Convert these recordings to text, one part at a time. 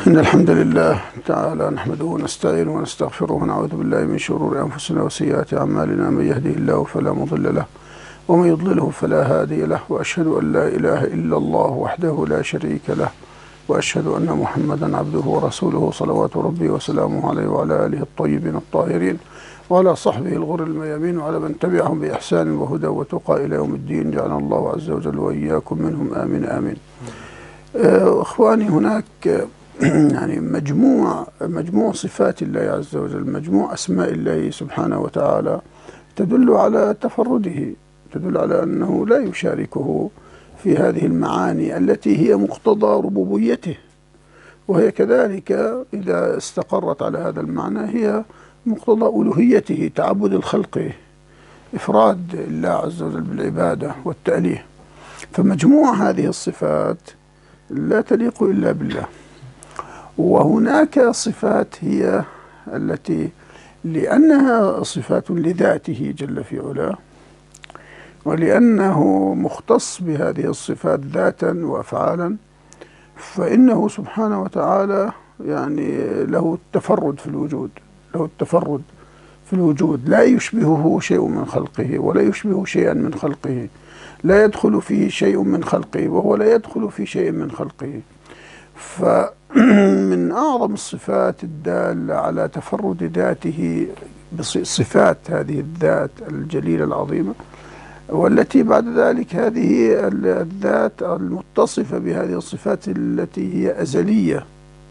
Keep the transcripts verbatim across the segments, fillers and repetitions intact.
إن الحمد لله تعالى نحمده ونستعينه ونستغفره ونعوذ بالله من شرور أنفسنا وسيئات أعمالنا. من يهده الله فلا مضل له ومن يضلله فلا هادي له، وأشهد أن لا إله إلا الله وحده لا شريك له، وأشهد أن محمدا عبده ورسوله صلوات ربي وسلامه عليه وعلى آله الطيبين الطاهرين وعلى صحبه الغر الميامين وعلى من تبعهم بإحسان وهدى وتقى إلى يوم الدين. جعلنا الله عز وجل وإياكم منهم آمين آمين. إخواني، هناك يعني مجموع مجموع صفات الله عز وجل، مجموع أسماء الله سبحانه وتعالى تدل على تفرده، تدل على أنه لا يشاركه في هذه المعاني التي هي مقتضى ربوبيته، وهي كذلك إذا استقرت على هذا المعنى هي مقتضى ألوهيته، تعبد الخلق، إفراد الله عز وجل بالعبادة والتأليه. فمجموع هذه الصفات لا تليق إلا بالله. وهناك صفات هي التي لأنها صفات لذاته جل في علاه، ولأنه مختص بهذه الصفات ذاتا وأفعالا، فإنه سبحانه وتعالى يعني له التفرد في الوجود، له التفرد في الوجود، لا يشبهه شيء من خلقه ولا يشبه شيئا من خلقه، لا يدخل فيه شيء من خلقه وهو لا يدخل في شيء من خلقه. فمن أعظم الصفات الدالة على تفرد ذاته بصفات هذه الذات الجليلة العظيمة، والتي بعد ذلك هذه الذات المتصفة بهذه الصفات التي هي أزلية.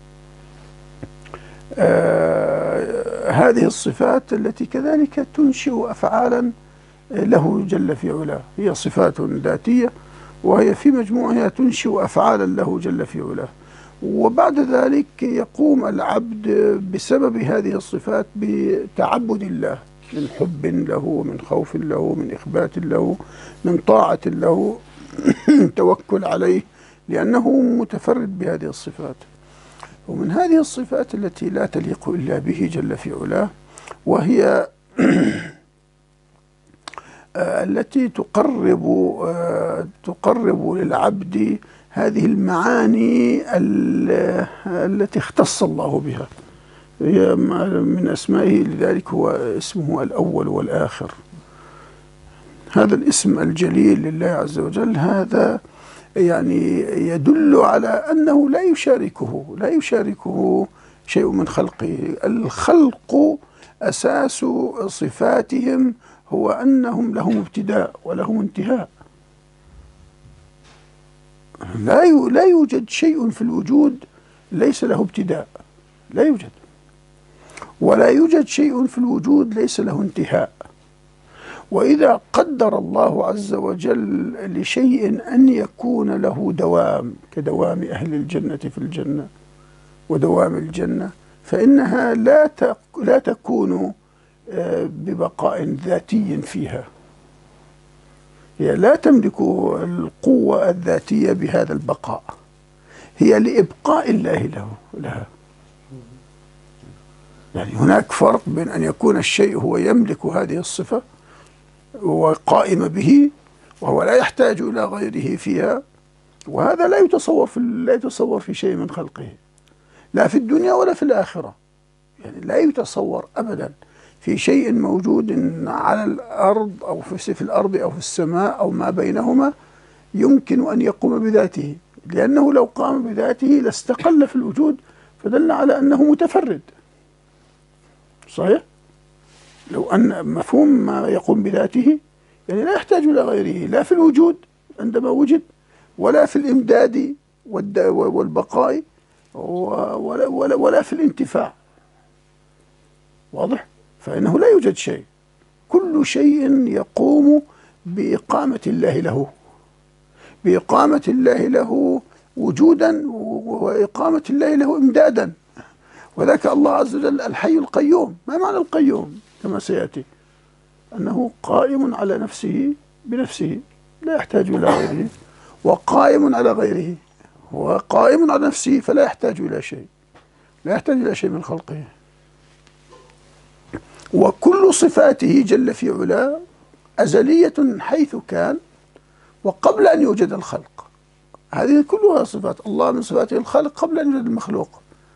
آه هذه الصفات التي كذلك تنشئ أفعالا له جل في علاه، هي صفات ذاتية وهي في مجموعها تنشئ أفعالا له جل في علاه. وبعد ذلك يقوم العبد بسبب هذه الصفات بتعبد الله، من حب له، من خوف له، من إخبات له، من طاعة له، من توكل عليه، لأنه متفرد بهذه الصفات. ومن هذه الصفات التي لا تليق إلا به جل في علاه، وهي التي تقرب تقرب للعبد هذه المعاني التي اختص الله بها، هي من أسمائه، لذلك هو اسمه الأول والآخر. هذا الاسم الجليل لله عز وجل هذا يعني يدل على أنه لا يشاركه لا يشاركه شيء من خلقه. الخلق أساس صفاتهم هو أنهم لهم ابتداء ولهم انتهاء. لا لا يوجد شيء في الوجود ليس له ابتداء، لا يوجد، ولا يوجد شيء في الوجود ليس له انتهاء. وإذا قدر الله عز وجل لشيء أن يكون له دوام، كدوام أهل الجنة في الجنة ودوام الجنة، فإنها لا لا تكون ببقاء ذاتي فيها، هي لا تملك القوة الذاتية بهذا البقاء، هي لإبقاء الله له لها. يعني هناك فرق بين أن يكون الشيء هو يملك هذه الصفة وقائم به وهو لا يحتاج إلى غيره فيها، وهذا لا يتصور في لا يتصور في شيء من خلقه، لا في الدنيا ولا في الآخرة. يعني لا يتصور أبدا في شيء موجود على الأرض أو في الأرض أو في السماء أو ما بينهما يمكن أن يقوم بذاته، لأنه لو قام بذاته لاستقل في الوجود، فدل على أنه متفرد. صحيح؟ لو أن مفهوم ما يقوم بذاته يعني لا يحتاج إلى غيره، لا في الوجود عندما وجد، ولا في الإمداد والبقاء، ولا, ولا, ولا في الانتفاع. واضح؟ فإنه لا يوجد شيء، كل شيء يقوم بإقامة الله له، بإقامة الله له وجودا وإقامة الله له إمدادا. وذاك الله عز وجل الحي القيوم. ما معنى القيوم؟ كما سيأتي أنه قائم على نفسه بنفسه لا يحتاج إلى غيره، وقائم على غيره، وقائم على نفسه فلا يحتاج إلى شيء، لا يحتاج إلى شيء من خلقه. وكل صفاته جل في علاه أزلية حيث كان وقبل أن يوجد الخلق. هذه كلها صفات الله، من صفاته الخلق قبل أن يوجد المخلوق.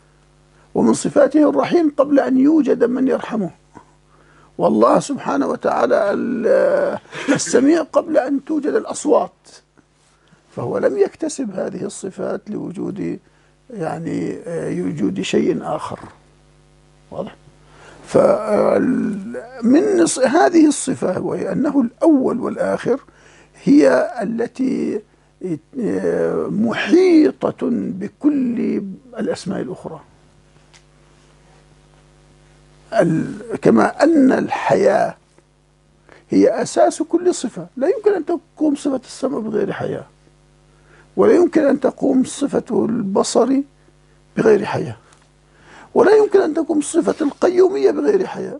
ومن صفاته الرحيم قبل أن يوجد من يرحمه. والله سبحانه وتعالى السميع قبل أن توجد الأصوات، فهو لم يكتسب هذه الصفات لوجود يعني وجود شيء آخر. واضح؟ فمن هذه الصفة وهي أنه الأول والآخر هي التي محيطة بكل الأسماء الأخرى، كما أن الحياة هي أساس كل صفة. لا يمكن أن تقوم صفة السمع بغير حياة، ولا يمكن أن تقوم صفة البصر بغير حياة، ولا يمكن أن تقوم صفة القيومية بغير حياة.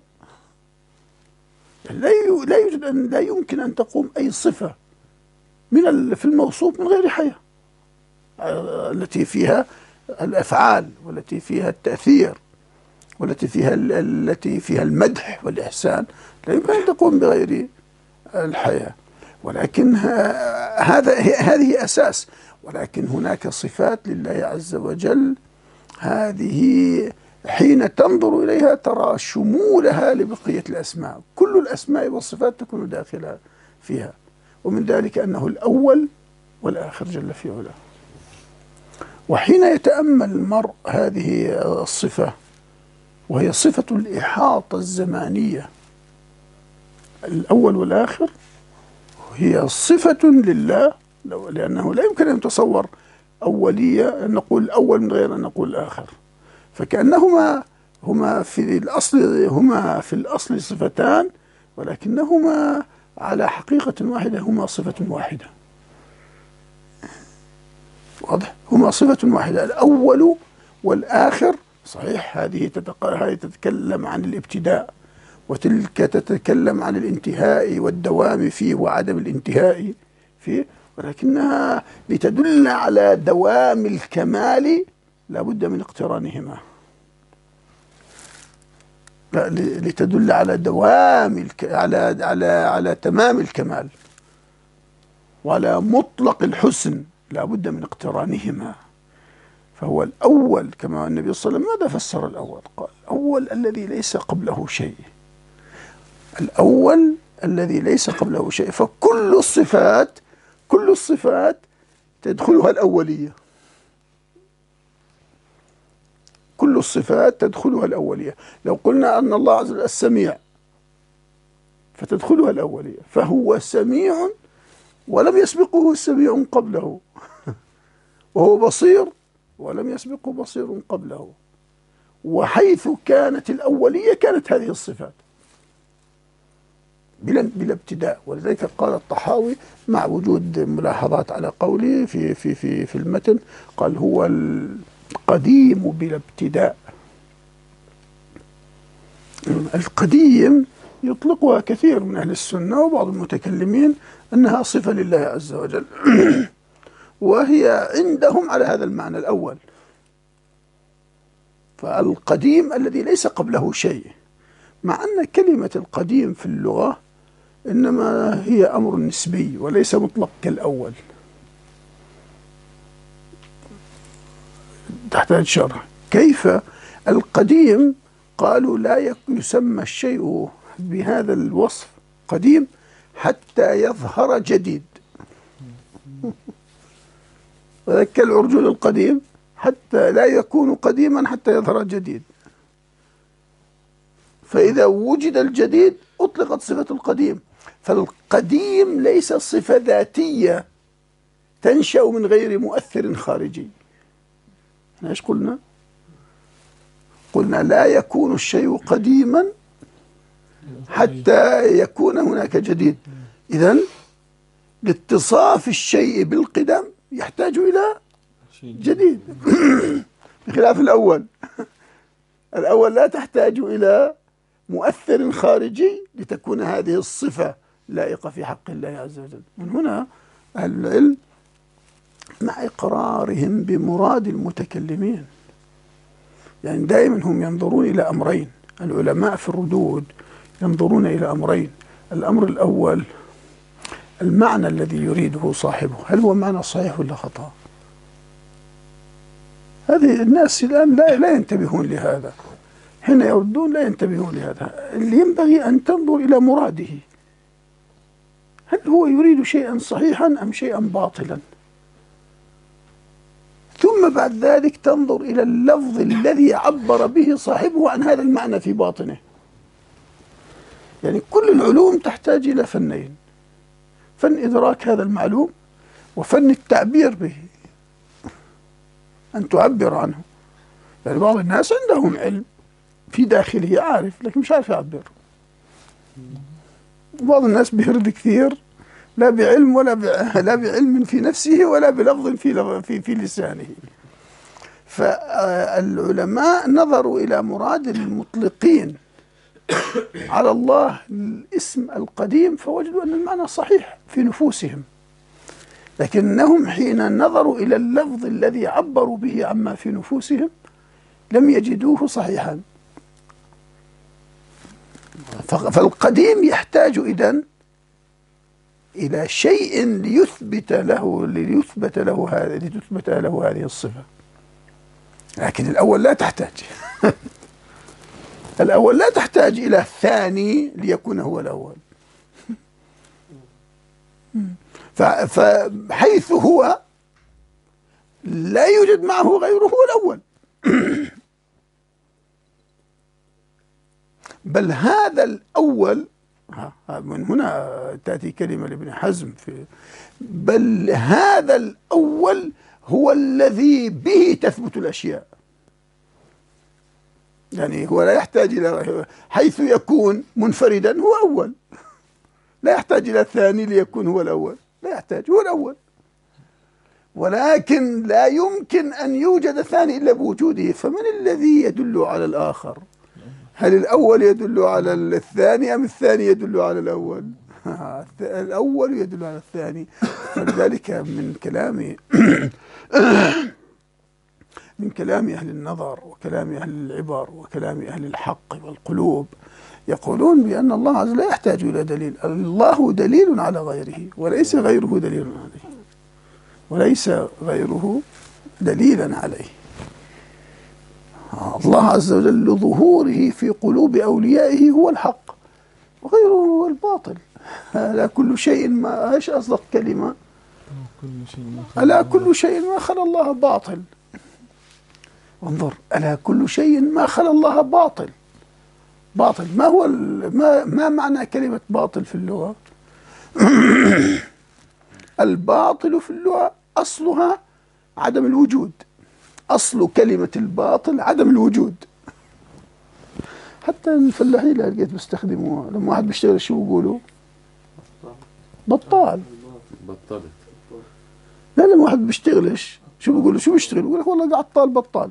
لا لا يوجد أن لا يمكن أن تقوم أي صفة من في الموصوف من غير حياة، التي فيها الأفعال والتي فيها التأثير والتي فيها التي فيها المدح والإحسان، لا يمكن أن تقوم بغير الحياة. ولكن هذا هذه أساس. ولكن هناك صفات لله عز وجل هذه حين تنظر إليها ترى شمولها لبقية الأسماء، كل الأسماء والصفات تكون داخلة فيها، ومن ذلك أنه الأول والآخر جل في علاه. وحين يتأمل المرء هذه الصفة وهي صفة الإحاطة الزمانية، الأول والآخر هي صفة لله، لأنه لا يمكن أن يتصور أولية أن نقول الأول من غير أن نقول الآخر، فكأنهما هما في الأصل هما في الأصل صفتان، ولكنهما على حقيقة واحدة هما صفة واحدة. واضح؟ هما صفة واحدة، الأول والآخر. صحيح هذه هذه تتكلم عن الابتداء، وتلك تتكلم عن الانتهاء والدوام فيه وعدم الانتهاء فيه، ولكنها لتدل على دوام الكمال لا بد من اقترانهما، لتدل على دوام الك... على على على تمام الكمال وعلى مطلق الحسن لا بد من اقترانهما. فهو الأول كما النبي صلى الله عليه وسلم ماذا فسر الأول؟ قال الأول الذي ليس قبله شيء، الأول الذي ليس قبله شيء. فكل الصفات كل الصفات تدخلها الأولية، كل الصفات تدخلها الأولية. لو قلنا أن الله عز وجل السميع فتدخلها الأولية، فهو سميع ولم يسبقه سميع قبله، وهو بصير ولم يسبقه بصير قبله. وحيث كانت الأولية كانت هذه الصفات بلا بلا ابتداء. ولذلك قال الطحاوي مع وجود ملاحظات على قوله في في في في المتن، قال هو القديم بلا ابتداء. القديم يطلقها كثير من أهل السنة وبعض المتكلمين أنها صفة لله عز وجل وهي عندهم على هذا المعنى الأول. فالقديم الذي ليس قبله شيء، مع أن كلمة القديم في اللغة إنما هي أمر نسبي وليس مطلق كالأول، تحتاج شرح. كيف القديم؟ قالوا لا يسمى الشيء بهذا الوصف قديم حتى يظهر جديد. وذلك العرجون القديم حتى لا يكون قديما حتى يظهر جديد، فإذا وجد الجديد أطلقت صفة القديم. فالقديم ليس صفة ذاتية تنشأ من غير مؤثر خارجي. ايش قلنا؟ قلنا لا يكون الشيء قديما حتى يكون هناك جديد. إذن لاتصاف الشيء بالقدم يحتاج إلى جديد بخلاف الأول. الأول لا تحتاج إلى مؤثر خارجي لتكون هذه الصفة لائقة في حق الله عز وجل. من هنا أهل العلم مع إقرارهم بمراد المتكلمين، يعني دائما هم ينظرون إلى أمرين. العلماء في الردود ينظرون إلى أمرين. الأمر الأول المعنى الذي يريده صاحبه، هل هو معنى صحيح ولا خطأ؟ هذه الناس الآن لا لا ينتبهون لهذا، حين يردون لا ينتبهون لهذا. اللي ينبغي أن تنظر إلى مراده، هل هو يريد شيئا صحيحا أم شيئا باطلا؟ ثم بعد ذلك تنظر إلى اللفظ الذي عبر به صاحبه عن هذا المعنى في باطنه. يعني كل العلوم تحتاج إلى فنين: فن إدراك هذا المعلوم، وفن التعبير به، أن تعبر عنه. يعني بعض الناس عندهم علم في داخله عارف، لكن مش عارف يعبر. بعض الناس بيرد كثير، لا بعلم ولا لا بعلم في نفسه ولا بلفظ في في في لسانه. فالعلماء نظروا إلى مراد المطلقين على الله الاسم القديم، فوجدوا أن المعنى صحيح في نفوسهم، لكنهم حين نظروا إلى اللفظ الذي عبروا به عما في نفوسهم لم يجدوه صحيحا. فالقديم يحتاج إذن إلى شيء ليثبت له ليثبت له هذا لتثبت له هذه الصفة، لكن الأول لا تحتاج. الأول لا تحتاج إلى الثاني ليكون هو الأول. فحيث هو لا يوجد معه غيره هو الأول. بل هذا الأول، من هنا تأتي كلمة لابن حزم في بل هذا الأول هو الذي به تثبت الأشياء. يعني هو لا يحتاج إلى، حيث يكون منفردا هو أول، لا يحتاج إلى الثاني ليكون هو الأول، لا يحتاج، هو الأول. ولكن لا يمكن أن يوجد ثاني إلا بوجوده. فمن الذي يدل على الآخر؟ هل الأول يدل على الثاني أم الثاني يدل على الأول؟ الأول يدل على الثاني. فلذلك من كلام من كلام أهل النظر وكلام أهل العبر وكلام أهل الحق والقلوب يقولون بأن الله عز وجل لا يحتاج إلى دليل. الله دليل على غيره وليس غيره دليل عليه، وليس غيره دليلا عليه. الله عز وجل لظهوره في قلوب أوليائه هو الحق، وغيره هو الباطل. ألا كل شيء ما ايش أصدق كلمة؟ ألا كل شيء ما خلا الله باطل. انظر، ألا كل شيء ما خلا الله باطل. باطل ما هو ما ما معنى كلمة باطل في اللغة؟ الباطل في اللغة أصلها عدم الوجود. أصل كلمة الباطل عدم الوجود. حتى الفلاحين اللي لقيت بيستخدموها لما واحد بيشتغل شو بيقولوا؟ بطال. بطلت. لا، لما واحد بيشتغلش شو بيقولوا؟ شو بيشتغل؟ يقول لك والله عطال بطال.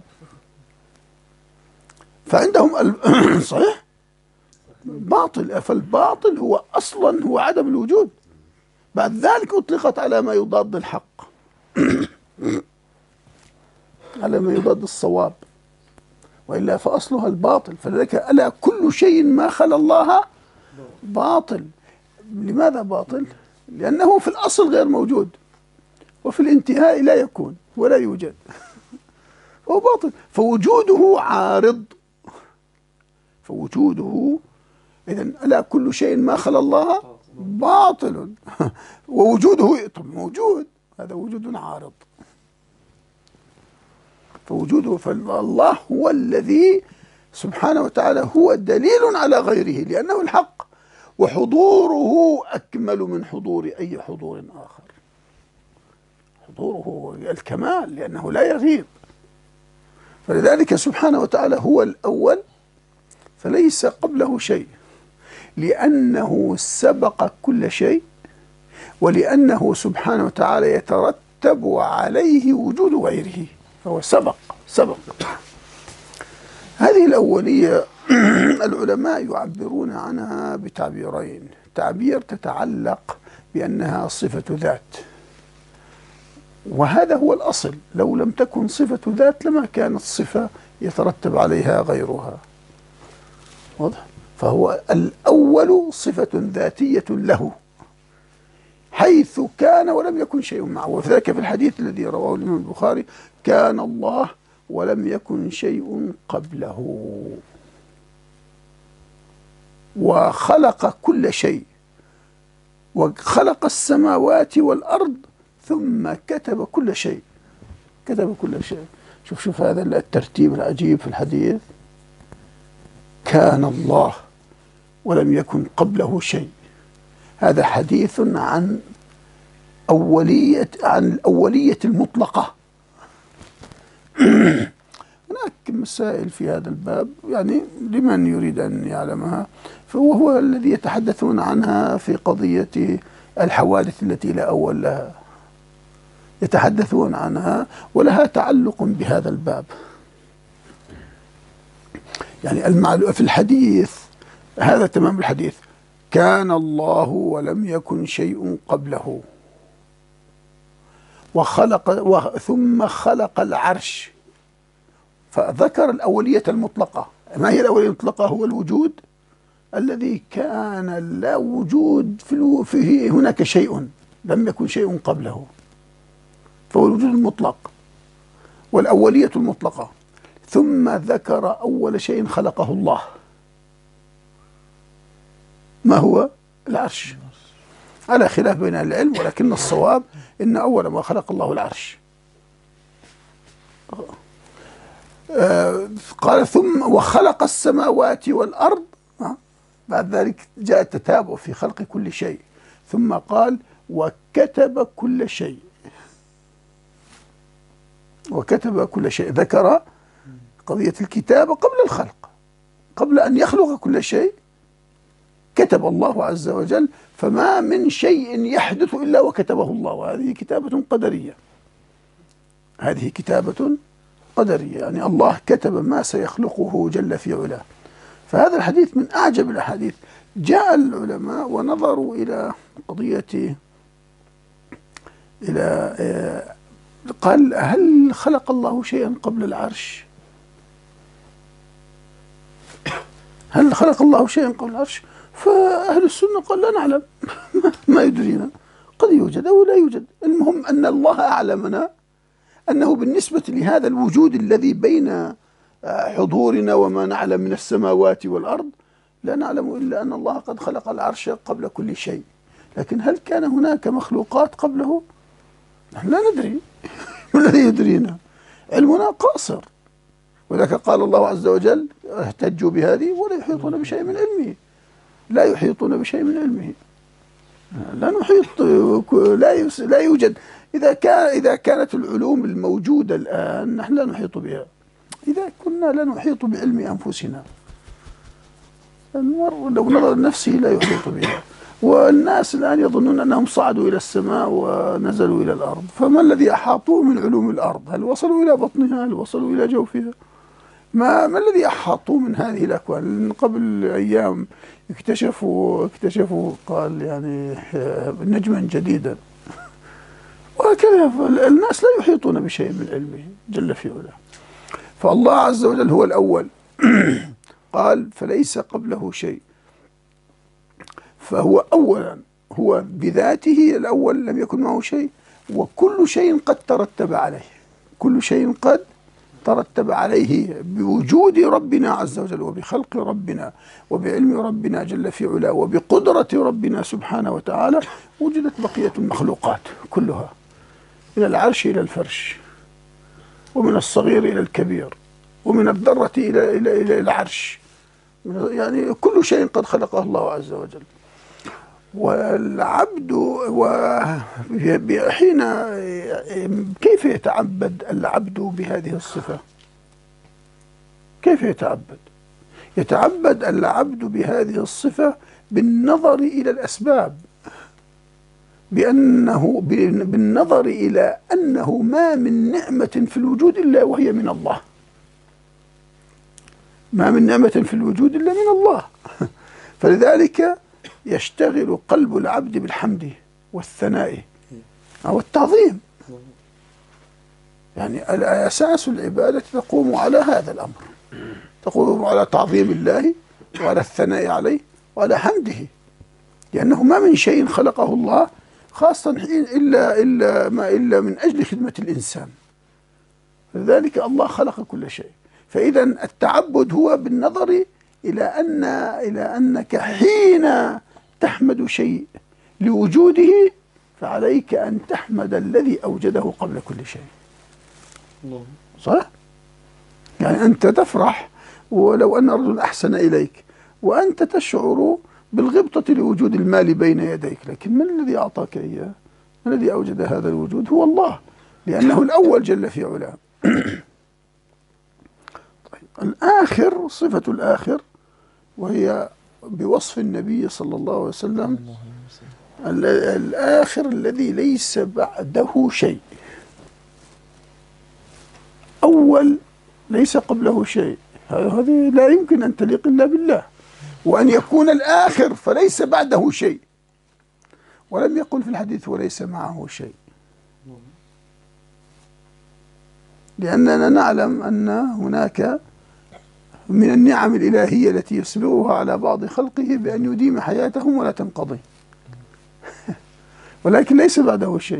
فعندهم ال... صحيح؟ باطل. فالباطل هو أصلا هو عدم الوجود، بعد ذلك أطلقت على ما يضاد الحق، على ما يضاد الصواب، وإلا فأصلها الباطل. فلذلك ألا كل شيء ما خلا الله باطل. لماذا باطل؟ لأنه في الأصل غير موجود، وفي الانتهاء لا يكون ولا يوجد. هو باطل. فوجوده عارض. فوجوده إذن ألا كل شيء ما خلا الله باطل. ووجوده طب موجود، هذا وجود عارض. فوجوده فالله هو الذي سبحانه وتعالى هو دليل على غيره لأنه الحق، وحضوره أكمل من حضور أي حضور آخر. حضوره الكمال لأنه لا يغيب. فلذلك سبحانه وتعالى هو الأول فليس قبله شيء، لأنه سبق كل شيء، ولأنه سبحانه وتعالى يترتب عليه وجود غيره، فهو سبق سبق. هذه الأولية العلماء يعبرون عنها بتعبيرين: تعبير تتعلق بأنها صفة ذات، وهذا هو الأصل، لو لم تكن صفة ذات لما كانت صفة يترتب عليها غيرها. واضح؟ فهو الأول صفة ذاتية له حيث كان ولم يكن شيء معه. وذلك في الحديث الذي رواه الإمام البخاري: كان الله ولم يكن شيء قبله، وخلق كل شيء، وخلق السماوات والأرض ثم كتب كل شيء. كتب كل شيء. شوف شوف هذا الترتيب العجيب في الحديث. كان الله ولم يكن قبله شيء. هذا حديث عن أولية عن الأولية المطلقة. هناك مسائل في هذا الباب يعني لمن يريد أن يعلمها، فهو الذي يتحدثون عنها في قضية الحوادث التي لا أول لها، يتحدثون عنها ولها تعلق بهذا الباب. يعني المعلومة في الحديث هذا تمام الحديث: كان الله ولم يكن شيء قبله، وخلق ثم خلق العرش، فذكر الأولية المطلقة. ما هي الأولية المطلقة؟ هو الوجود الذي كان لا وجود فيه هناك شيء، لم يكن شيء قبله، فهو الوجود المطلق والأولية المطلقة. ثم ذكر أول شيء خلقه الله، ما هو؟ العرش، على خلاف بين أهل العلم، ولكن الصواب إن أول ما خلق الله العرش. آه قال ثم وخلق السماوات والأرض. آه بعد ذلك جاء التتابع في خلق كل شيء، ثم قال وكتب كل شيء. وكتب كل شيء، ذكر قضية الكتابة قبل الخلق، قبل أن يخلق كل شيء كتب الله عز وجل. فما من شيء يحدث إلا وكتبه الله، وهذه كتابة قدرية. هذه كتابة قدرية، يعني الله كتب ما سيخلقه جل في علاه. فهذا الحديث من أعجب الأحاديث. جاء العلماء ونظروا إلى قضية إلى قال هل خلق الله شيئا قبل العرش؟ هل خلق الله شيئا قبل العرش؟ فأهل السنة قال لا نعلم، ما يدرينا، قد يوجد أو لا يوجد. المهم أن الله أعلمنا أنه بالنسبة لهذا الوجود الذي بين حضورنا وما نعلم من السماوات والأرض، لا نعلم إلا أن الله قد خلق العرش قبل كل شيء. لكن هل كان هناك مخلوقات قبله؟ نحن لا ندري، الذي يدرينا علمنا قاصر. ولذلك قال الله عز وجل احتجوا بهذه ولا يحيطون بشيء من علمه. لا يحيطون بشيء من علمه، لا نحيط، لا لا يوجد. إذا كان إذا كانت العلوم الموجودة الآن نحن لا نحيط بها، إذا كنا لا نحيط بعلم أنفسنا، المرء لو نظر لنفسه لا يحيط بها. والناس الآن يظنون أنهم صعدوا إلى السماء ونزلوا إلى الأرض، فما الذي أحاطوه من علوم الأرض؟ هل وصلوا إلى بطنها؟ هل وصلوا إلى جوفها؟ ما ما الذي أحاطوه من هذه الأكوان؟ قبل أيام اكتشفوا اكتشفوا قال يعني نجما جديدا، وهكذا. الناس لا يحيطون بشيء من علمه جل في علاه. فالله عز وجل هو الأول قال فليس قبله شيء، فهو أولا، هو بذاته الأول لم يكن معه شيء، وكل شيء قد ترتب عليه، كل شيء قد ترتب عليه بوجود ربنا عز وجل، وبخلق ربنا، وبعلم ربنا جل في علاه، وبقدرة ربنا سبحانه وتعالى. وجدت بقية المخلوقات كلها، من العرش إلى الفرش، ومن الصغير إلى الكبير، ومن الذرة إلى إلى إلى العرش، يعني كل شيء قد خلقه الله عز وجل. والعبد حين كيف يتعبد العبد بهذه الصفة؟ كيف يتعبد؟ يتعبد العبد بهذه الصفة بالنظر إلى الأسباب، بأنه بالنظر إلى أنه ما من نعمة في الوجود إلا وهي من الله، ما من نعمة في الوجود إلا من الله. فلذلك يشتغل قلب العبد بالحمد والثناء والتعظيم. يعني أساس العبادة تقوم على هذا الأمر، تقوم على تعظيم الله وعلى الثناء عليه وعلى حمده، لأنه ما من شيء خلقه الله خاصة إلا إلا ما إلا من أجل خدمة الإنسان. لذلك الله خلق كل شيء. فإذا التعبد هو بالنظر إلى أن إلى أنك حين تحمد شيء لوجوده فعليك أن تحمد الذي أوجده قبل كل شيء. صح؟ يعني أنت تفرح ولو أن رجل أحسن إليك وأنت تشعر بالغبطة لوجود المال بين يديك، لكن من الذي أعطاك إياه؟ من الذي أوجد هذا الوجود؟ هو الله، لأنه الأول جل في علاه. طيب، الآخر، صفة الآخر وهي بوصف النبي صلى الله عليه وسلم الآخر الذي ليس بعده شيء، أول ليس قبله شيء. هذه لا يمكن أن تليق إلا بالله، وأن يكون الآخر فليس بعده شيء. ولم يقل في الحديث وليس معه شيء، لأننا نعلم أن هناك من النعم الإلهية التي يسبغها على بعض خلقه بأن يديم حياتهم ولا تنقضي ولكن ليس بعده شيء.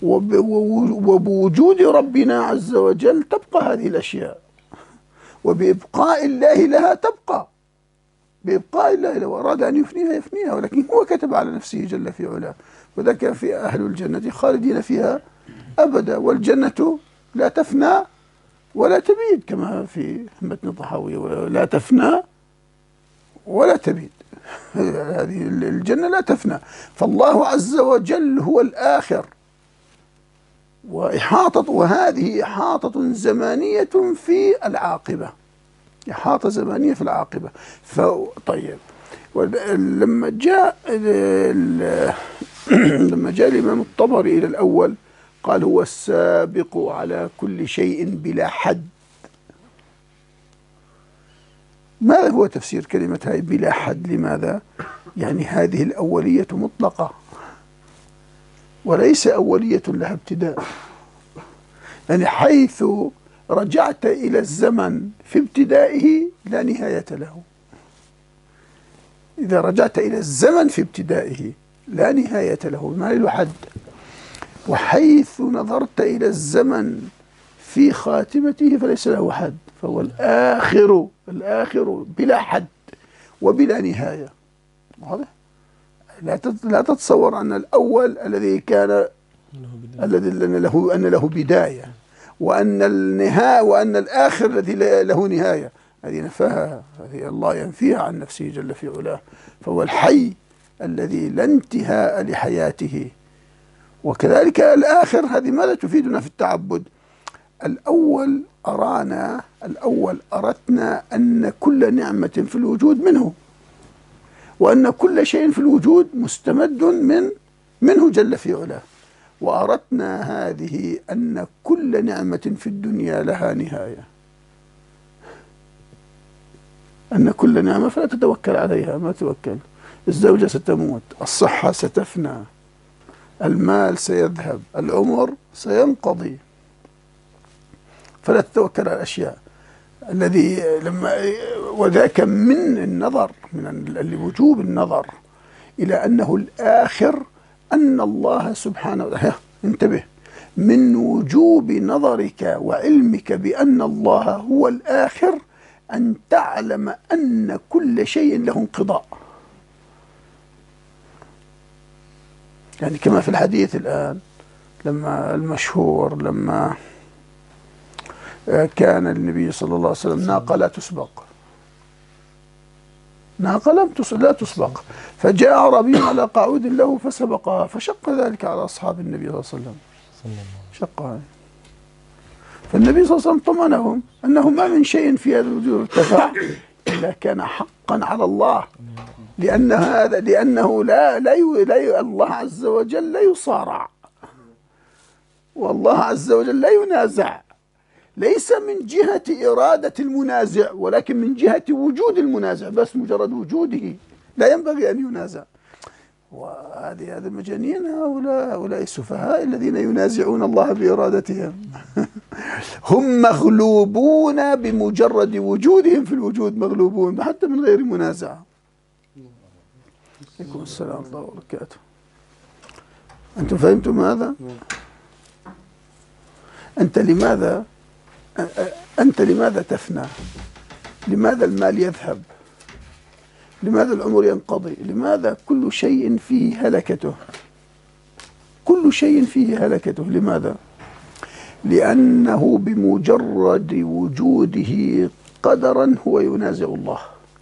وبوجود ربنا عز وجل تبقى هذه الأشياء، وبإبقاء الله لها تبقى، بإبقاء الله لو أراد أن يفنيها يفنيها، ولكن هو كتب على نفسه جل في علاه. وذاك في أهل الجنة خالدين فيها أبدا، والجنة لا تفنى ولا تبيد كما في متن الطحاوي، لا تفنى ولا تبيد. هذه الجنة لا تفنى. فالله عز وجل هو الآخر، وإحاطة، وهذه إحاطة زمانية في العاقبة، إحاطة زمانية في العاقبة. طيب، لما جاء لما جاء الإمام الطبري إلى الأول قال هو السابق على كل شيء بلا حد. ماذا هو تفسير كلمة هاي بلا حد؟ لماذا؟ يعني هذه الأولية مطلقة وليس أولية لها ابتداء. يعني حيث رجعت إلى الزمن في ابتدائه لا نهاية له. إذا رجعت إلى الزمن في ابتدائه لا نهاية له، ما له حد. وحيث نظرت إلى الزمن في خاتمته فليس له حد، فهو الآخر، الآخر بلا حد وبلا نهاية. واضح؟ لا تتصور أن الأول الذي كان الذي له أن له بداية، وأن النهاية وأن الآخر الذي له نهاية، هذه نفاها، هذه الله ينفيها عن نفسه جل في علاه. فهو الحي الذي لا انتهاء لحياته. وكذلك الآخر، هذه ماذا تفيدنا في التعبد؟ الأول أرانا، الأول أردنا أن كل نعمة في الوجود منه، وأن كل شيء في الوجود مستمد من منه جل في علاه. وأردنا هذه أن كل نعمة في الدنيا لها نهاية، أن كل نعمة فلا تتوكل عليها، ما توكل. الزوجة ستموت، الصحة ستفنى، المال سيذهب، العمر سينقضي، فلا تتوكل على الأشياء الذي لما وذاك من النظر، من وجوب النظر إلى أنه الآخر، أن الله سبحانه وتعالى، انتبه، من وجوب نظرك وعلمك بأن الله هو الآخر أن تعلم أن كل شيء له انقضاء. يعني كما في الحديث الآن لما المشهور، لما كان النبي صلى الله عليه وسلم ناقة لا تسبق، ناقة لم لا تسبق، فجاء أعرابي على قعود له فسبقها، فشق ذلك على أصحاب النبي صلى الله عليه وسلم، شقها. فالنبي صلى الله عليه وسلم طمنهم أنه ما من شيء في هذا الوجود ارتفع إلا كان حقا على الله، لأن هذا لأنه لا لا, لا الله عز وجل لا يصارع، والله عز وجل لا ينازع، ليس من جهة إرادة المنازع ولكن من جهة وجود المنازع، بس مجرد وجوده لا ينبغي أن ينازع. وهذه هذا المجانين، هؤلاء هؤلاء السفهاء الذين ينازعون الله بإرادتهم هم مغلوبون بمجرد وجودهم في الوجود، مغلوبون حتى من غير منازعة. عليكم السلام ورحمة الله وبركاته. أنتم فهمتم هذا؟ أنت لماذا أنت لماذا تفنى؟ لماذا المال يذهب؟ لماذا العمر ينقضي؟ لماذا كل شيء فيه هلكته؟ كل شيء فيه هلكته. لماذا؟ لأنه بمجرد وجوده قدرا هو ينازع الله.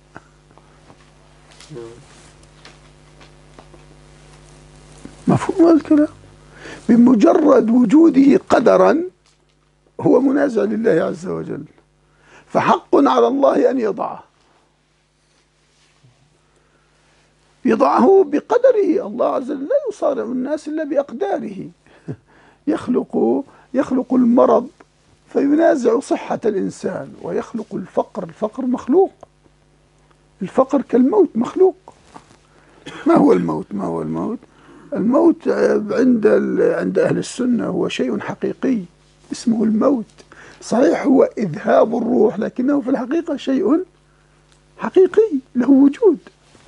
مفهوم الكلام؟ بمجرد وجوده قدرا هو منازع لله عز وجل، فحق على الله أن يضعه، يضعه بقدره. الله عز وجل لا يصارع الناس إلا بأقداره. يخلق يخلق المرض فينازع صحة الإنسان، ويخلق الفقر. الفقر مخلوق، الفقر كالموت مخلوق. ما هو الموت؟ ما هو الموت؟ الموت عند عند أهل السنة هو شيء حقيقي اسمه الموت. صحيح هو إذهاب الروح، لكنه في الحقيقة شيء حقيقي له وجود،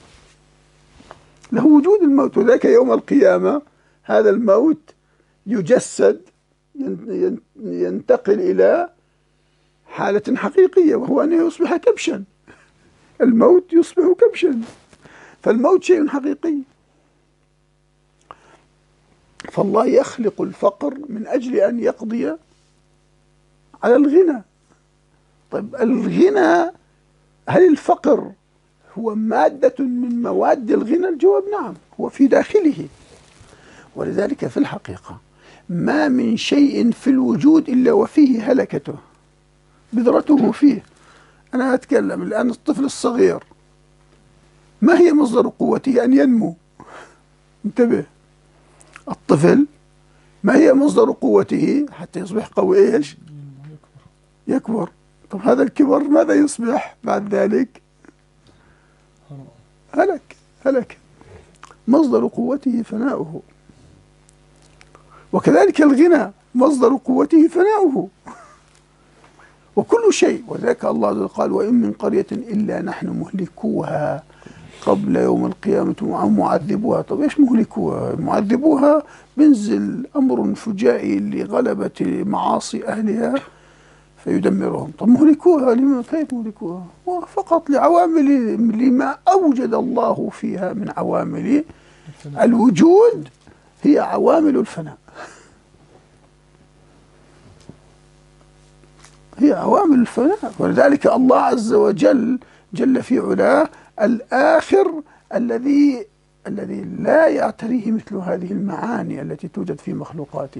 له وجود الموت. وذاك يوم القيامة هذا الموت يجسد، ينتقل إلى حالة حقيقية، وهو أن يصبح كبشا. الموت يصبح كبشا، فالموت شيء حقيقي. فالله يخلق الفقر من أجل أن يقضي على الغنى. طيب الغنى، هل الفقر هو مادة من مواد الغنى؟ الجواب نعم، هو في داخله. ولذلك في الحقيقة ما من شيء في الوجود إلا وفيه هلكته، بذرته فيه. أنا أتكلم الآن الطفل الصغير، ما هي مصدر قوته؟ أن ينمو. انتبه، الطفل ما هي مصدر قوته حتى يصبح قوي؟ ايش؟ يكبر. طب هذا الكبر ماذا يصبح بعد ذلك؟ هلك. هلك. مصدر قوته فناؤه. وكذلك الغنى مصدر قوته فناؤه. وكل شيء. وذلك الله عز وجل قال: وإن من قرية إلا نحن مهلكوها قبل يوم القيامة أو معذبوها. طب إيش مهلكوها؟ معذبوها بنزل أمر فجائي لغلبة معاصي أهلها فيدمرهم. طب مهلكوها لما؟ كيف مهلكوها؟ فقط لعوامل، لما أوجد الله فيها من عوامل الوجود، هي عوامل الفناء، هي عوامل الفناء. ولذلك الله عز وجل جل في علاه الآخر الذي الذي لا يعتريه مثل هذه المعاني التي توجد في مخلوقاته.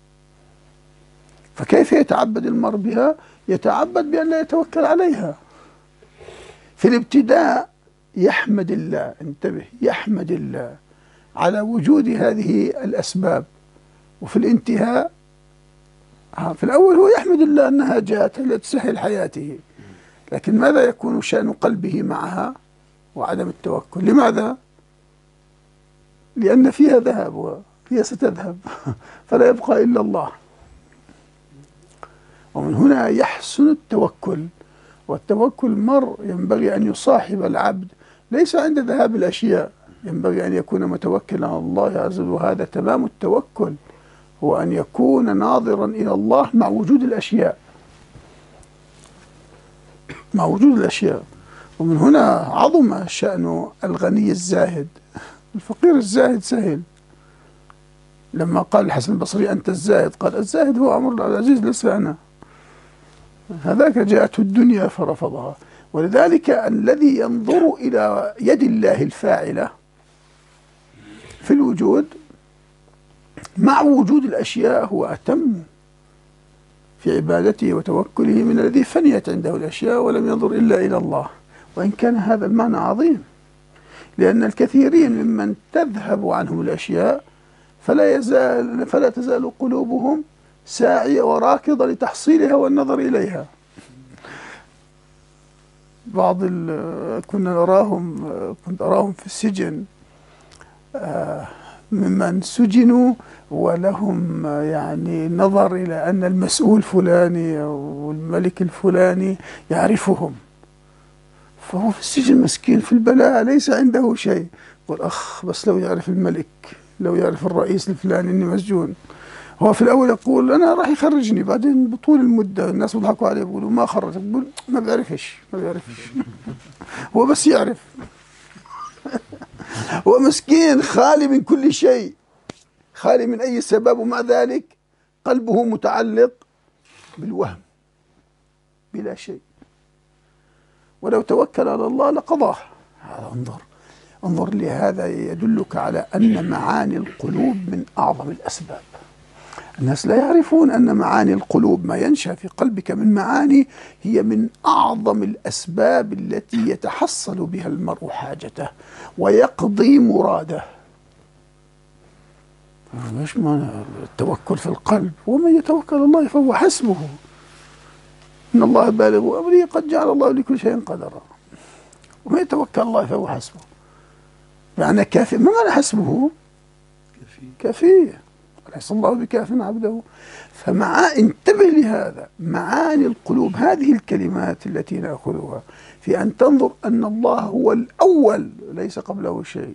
فكيف يتعبد المرء بها؟ يتعبد بأن لا يتوكل عليها. في الابتداء يحمد الله، انتبه، يحمد الله على وجود هذه الأسباب. وفي الانتهاء، في الأول هو يحمد الله أنها جاءت لتسهل حياته، لكن ماذا يكون شأن قلبه معها؟ وعدم التوكل. لماذا؟ لأن فيها ذهاب، هي ستذهب فلا يبقى إلا الله. ومن هنا يحسن التوكل. والتوكل مر ينبغي أن يصاحب العبد ليس عند ذهاب الأشياء، ينبغي أن يكون متوكلا على الله عز وجل. وهذا تمام التوكل، هو أن يكون ناظرا إلى الله مع وجود الأشياء، مع وجود الأشياء. ومن هنا عظم شأن الغني الزاهد. الفقير الزاهد سهل. لما قال الحسن البصري: أنت الزاهد، قال: الزاهد هو عمر بن عبد العزيز، ليس أنا. هذاك جاءته الدنيا فرفضها. ولذلك الذي ينظر إلى يد الله الفاعلة في الوجود مع وجود الأشياء هو أتم في عبادته وتوكله من الذي فنيت عنده الأشياء ولم ينظر إلا إلى الله. وإن كان هذا المعنى عظيم، لأن الكثيرين ممن تذهب عنهم الأشياء فلا يزال فلا تزال قلوبهم ساعية وراكضة لتحصيلها والنظر إليها. بعض كنا نراهم كنت أراهم في السجن ممن سجنوا ولهم يعني نظر إلى أن المسؤول فلاني أو الملك الفلاني يعرفهم، فهو في السجن مسكين في البلاء ليس عنده شيء. يقول: أخ بس لو يعرف الملك، لو يعرف الرئيس الفلاني إني مسجون. هو في الأول يقول أنا راح يخرجني، بعدين بطول المدة الناس بيضحكوا عليه بيقولوا ما خرج، بيقول ما بيعرفش ما بيعرفش هو بس يعرف هو مسكين خالي من كل شيء، خالي من أي سبب، ومع ذلك قلبه متعلق بالوهم بلا شيء. ولو توكل على الله لقضاه. انظر انظر لهذا يدلك على أن معاني القلوب من أعظم الأسباب. الناس لا يعرفون أن معاني القلوب، ما ينشأ في قلبك من معاني، هي من أعظم الأسباب التي يتحصل بها المرء حاجته ويقضي مراده. ايش معنى التوكل في القلب؟ ومن يتوكل على الله فهو حسبه، إن الله بالغ أمره قد جعل الله لكل شيء قدرا. ومن يتوكل على الله فهو حسبه، معنى كافي. ما معنى حسبه؟ كافيه، أليس الله بكاف عبده؟ فمع انتبه لهذا، معاني القلوب هذه الكلمات التي نأخذها في أن تنظر أن الله هو الأول ليس قبله شيء.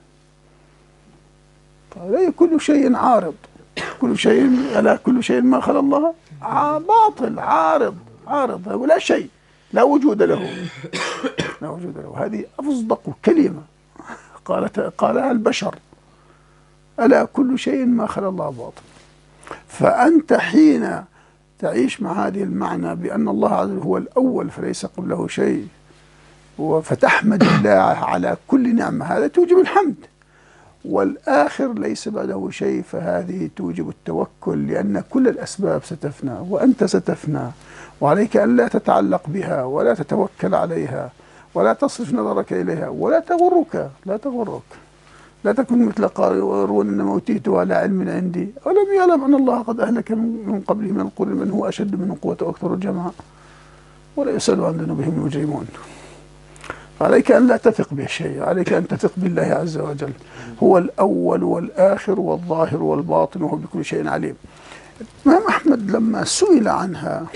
لا كل شيء عارض، كل شيء لا كل شيء ما خلا الله باطل عارض عارض ولا شيء، لا وجود له لا وجود له. هذه أصدق كلمة قالت قالها البشر، ألا كل شيء ما خلا الله باطل. فأنت حين تعيش مع هذه المعنى بأن الله عز وجل هو الأول فليس قبله شيء، فتحمد الله على كل نعمة، هذا توجب الحمد. والآخر ليس بعده شيء، فهذه توجب التوكل، لأن كل الأسباب ستفنى وأنت ستفنى، وعليك أن لا تتعلق بها ولا تتوكل عليها ولا تصرف نظرك إليها ولا تغرك لا تغرك لا تكن مثل قارون إنما أوتيته على علم عندي أولم يعلم أن الله قد أهلك من قبله من القرون من هو أشد منه قوة وأكثر جمعا ولا يسأل عن ذنوبهم المجرمون. عليك أن لا تثق بشيء، عليك أن تثق بالله عز وجل، هو الأول والآخر والظاهر والباطن وهو بكل شيء عليم. الإمام أحمد لما سئل عنها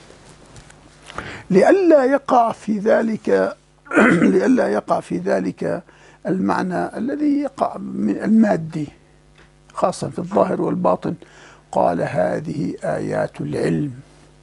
لئلا يقع في ذلك لئلا يقع في ذلك المعنى الذي يقع من المادي خاصة في الظاهر والباطن، قال هذه آيات العلم،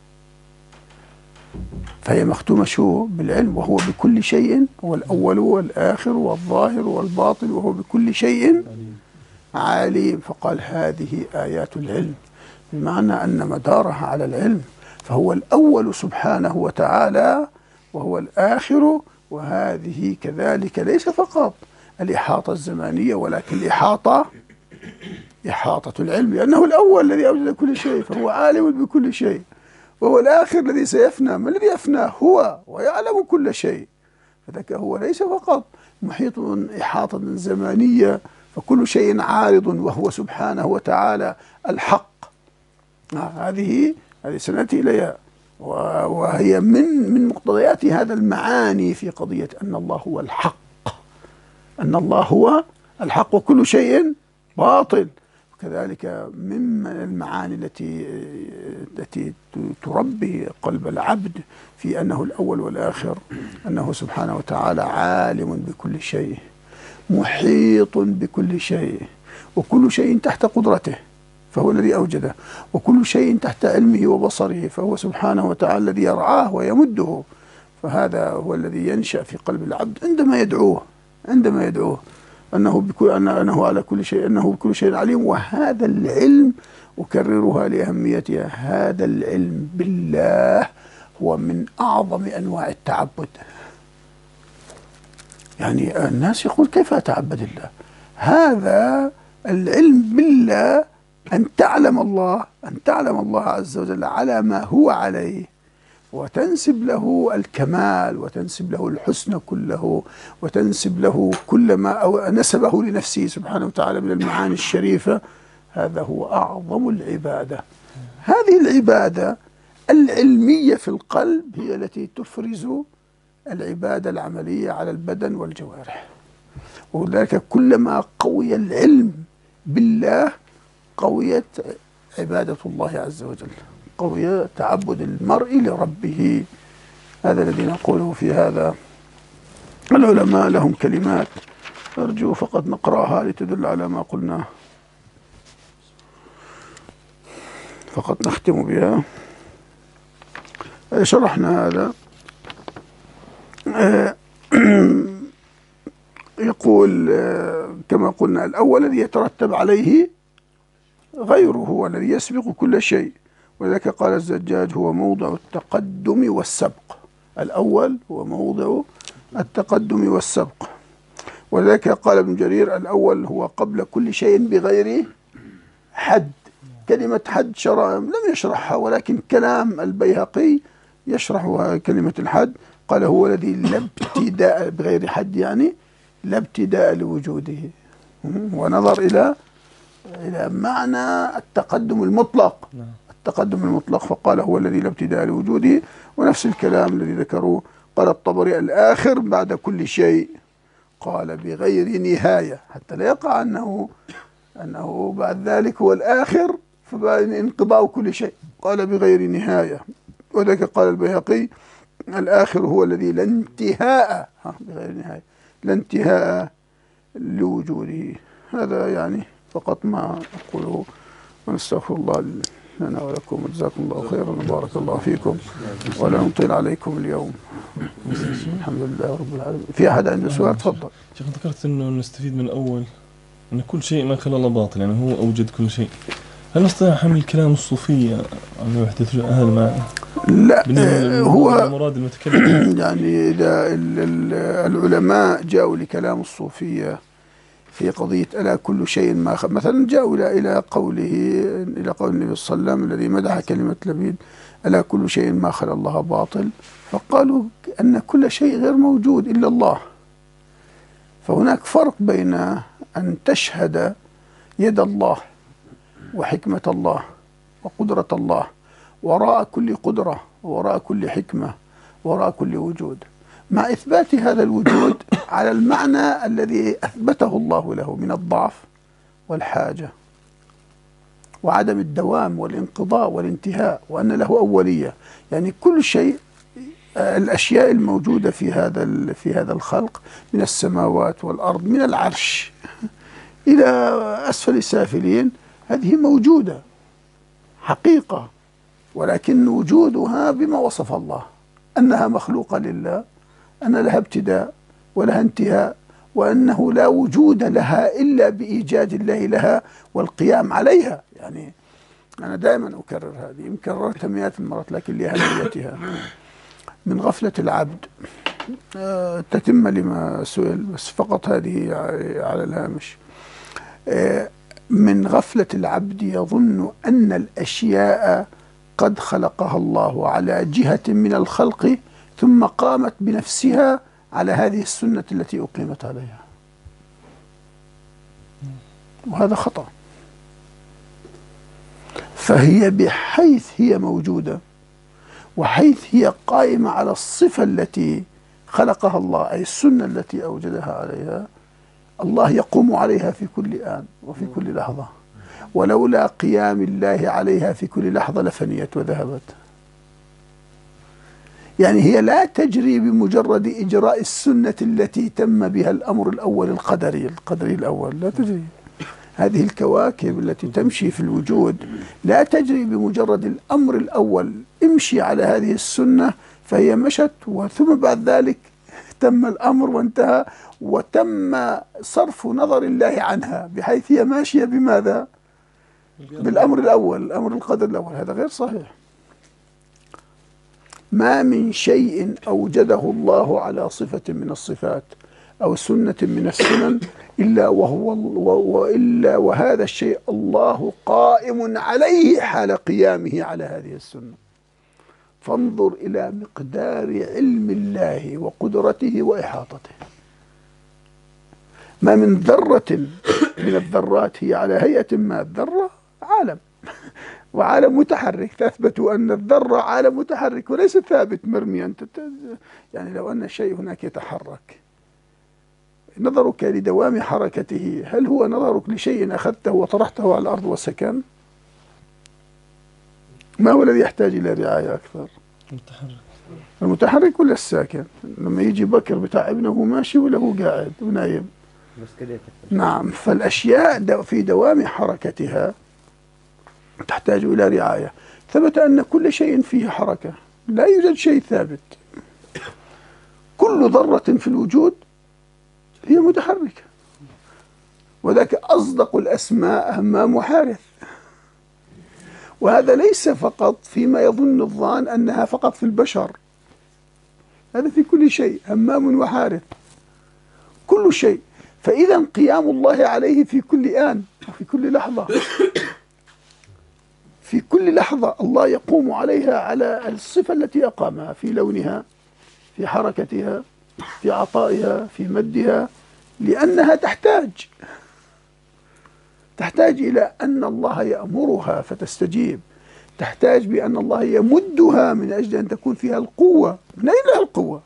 فهي مختومة شو؟ بالعلم، وهو بكل شيء، هو الأول والآخر والظاهر والباطن وهو بكل شيء عليم. فقال هذه آيات العلم، بمعنى أن مدارها على العلم، فهو الأول سبحانه وتعالى وهو الآخر. وهذه كذلك ليس فقط الإحاطة الزمانية ولكن الإحاطة إحاطة العلم، لأنه الأول الذي أوجد كل شيء فهو عالم بكل شيء، وهو الآخر الذي سيفنى، ما الذي يفنى؟ هو، ويعلم كل شيء. فذاك هو ليس فقط محيط إحاطة زمانية، فكل شيء عارض وهو سبحانه وتعالى الحق. هذه هذه سنأتي إليها، وهي من من مقتضيات هذا المعاني في قضية أن الله هو الحق، أن الله هو الحق وكل شيء باطل. كذلك من المعاني التي التي تربي قلب العبد في أنه الأول والآخر، أنه سبحانه وتعالى عالم بكل شيء، محيط بكل شيء، وكل شيء تحت قدرته فهو الذي أوجده، وكل شيء تحت علمه وبصره فهو سبحانه وتعالى الذي يرعاه ويمده. فهذا هو الذي ينشأ في قلب العبد عندما يدعوه عندما يدعوه أنه بكل أنه على كل شيء أنه بكل شيء عليم. وهذا العلم أكررها لأهميتها، هذا العلم بالله هو من أعظم أنواع التعبد. يعني الناس يقول كيف أتعبد الله؟ هذا العلم بالله، أن تعلم الله أن تعلم الله عز وجل على ما هو عليه، وتنسب له الكمال وتنسب له الحسن كله، وتنسب له كل ما نسبه لنفسه سبحانه وتعالى من المعاني الشريفة. هذا هو أعظم العبادة. هذه العبادة العلمية في القلب هي التي تفرز العبادة العملية على البدن والجوارح. ولذلك كلما قوي العلم بالله قويت عبادة الله عز وجل، قوي تعبد المرء لربه. هذا الذي نقوله في هذا. العلماء لهم كلمات أرجو فقط نقرأها لتدل على ما قلناه. فقط نختم بها. شرحنا هذا. يقول كما قلنا الأول الذي يترتب عليه غيره هو الذي يسبق كل شيء، ولذلك قال الزجاج هو موضع التقدم والسبق. الأول هو موضع التقدم والسبق، ولذلك قال ابن جرير الأول هو قبل كل شيء بغير حد. كلمة حد شرع لم يشرحها، ولكن كلام البيهقي يشرح كلمة الحد. قال هو الذي لا ابتداء بغير حد، يعني لا ابتداء لوجوده، ونظر إلى إلى معنى التقدم المطلق. التقدم المطلق فقال هو الذي لا ابتداء لوجوده. ونفس الكلام الذي ذكروه قال الطبري الآخر بعد كل شيء، قال بغير نهاية، حتى لا يقع أنه أنه بعد ذلك هو الآخر فبعد انقضاء كل شيء. قال بغير نهاية. وذلك قال البيهقي الآخر هو الذي لا انتهاء بغير نهاية، لا انتهاء لوجوده. هذا يعني فقط ما أقوله، ونستغفر الله لنا ولكم، وجزاكم الله خيرا وبارك الله فيكم، ولا نطيل عليكم اليوم. الحمد لله رب العالمين. في أحد عنده سؤال؟ تفضل. شيخ ذكرت أنه نستفيد من الأول أن كل شيء ما خلى الله باطل، يعني هو أوجد كل شيء. هل نستطيع حمل كلام الصوفية عن وحدة هذا المعنى؟ لا، هو مراد المتكلم. يعني إذا العلماء جاءوا لكلام الصوفية في قضية ألا كل شيء ما خ... مثلا جاءوا إلى إلى قوله إلى قول النبي صلى الله عليه وسلم الذي مدح كلمة لبيد ألا كل شيء ما خلا الله باطل، فقالوا أن كل شيء غير موجود إلا الله. فهناك فرق بين أن تشهد يد الله وحكمة الله وقدرة الله وراء كل قدرة وراء كل حكمة وراء كل وجود، مع إثبات هذا الوجود على المعنى الذي أثبته الله له من الضعف والحاجة وعدم الدوام والانقضاء والانتهاء، وأن له أولية. يعني كل شيء، الأشياء الموجودة في هذا في هذا الخلق من السماوات والأرض، من العرش إلى أسفل السافلين، هذه موجودة حقيقة، ولكن وجودها بما وصف الله أنها مخلوقة لله، أن لها ابتداء ولها انتهاء، وأنه لا وجود لها إلا بإيجاد الله لها والقيام عليها. يعني أنا دائما أكرر هذه، يمكن كررتها مئات المرات لكن لأهميتها. من غفلة العبد، أه تتم لما سئل بس فقط هذه على الهامش. أه من غفلة العبد يظن أن الأشياء قد خلقها الله على جهة من الخلق ثم قامت بنفسها على هذه السنة التي أقيمت عليها، وهذا خطأ. فهي بحيث هي موجودة وحيث هي قائمة على الصفة التي خلقها الله، أي السنة التي أوجدها عليها، الله يقوم عليها في كل آن وفي كل لحظة، ولولا قيام الله عليها في كل لحظة لفنيت وذهبت. يعني هي لا تجري بمجرد إجراء السنة التي تم بها الأمر الأول القدري القدري الأول، لا تجري. هذه الكواكب التي تمشي في الوجود لا تجري بمجرد الأمر الأول، امشي على هذه السنة، فهي مشت وثم بعد ذلك تم الأمر وانتهى، وتم صرف نظر الله عنها بحيث هي ماشية بماذا؟ بالأمر الأول، الأمر القدر الأول. هذا غير صحيح. ما من شيء أوجده الله على صفة من الصفات أو سنة من السنن إلا وهو وإلا وهذا الشيء الله قائم عليه حال قيامه على هذه السنة. فانظر إلى مقدار علم الله وقدرته وإحاطته. ما من ذرة من الذرات هي على هيئة ما، الذرة عالم وعالم متحرك، تثبتوا أن الذرة عالم متحرك وليس ثابت مرمي. أنت يعني لو أن الشيء هناك يتحرك، نظرك لدوام حركته هل هو نظرك لشيء أخذته وطرحته على الأرض وسكن؟ ما هو الذي يحتاج إلى رعاية أكثر؟ المتحرك. المتحرك ولا الساكن؟ لما يجي بكر بتاع ابنه ماشي ولا هو قاعد ونايم؟ نعم. فالأشياء في دوام حركتها تحتاج إلى رعاية. ثبت أن كل شيء فيه حركة، لا يوجد شيء ثابت، كل ذرة في الوجود هي متحركة، وذاك أصدق الأسماء همام وحارث. وهذا ليس فقط فيما يظن الظان أنها فقط في البشر، هذا في كل شيء، همام وحارث، كل شيء. فإذا قيام الله عليه في كل آن وفي كل لحظة، في كل لحظة الله يقوم عليها على الصفة التي أقامها، في لونها، في حركتها، في عطائها، في مدها، لأنها تحتاج تحتاج إلى أن الله يأمرها فتستجيب، تحتاج بأن الله يمدها من أجل أن تكون فيها القوة. من أين لها القوة؟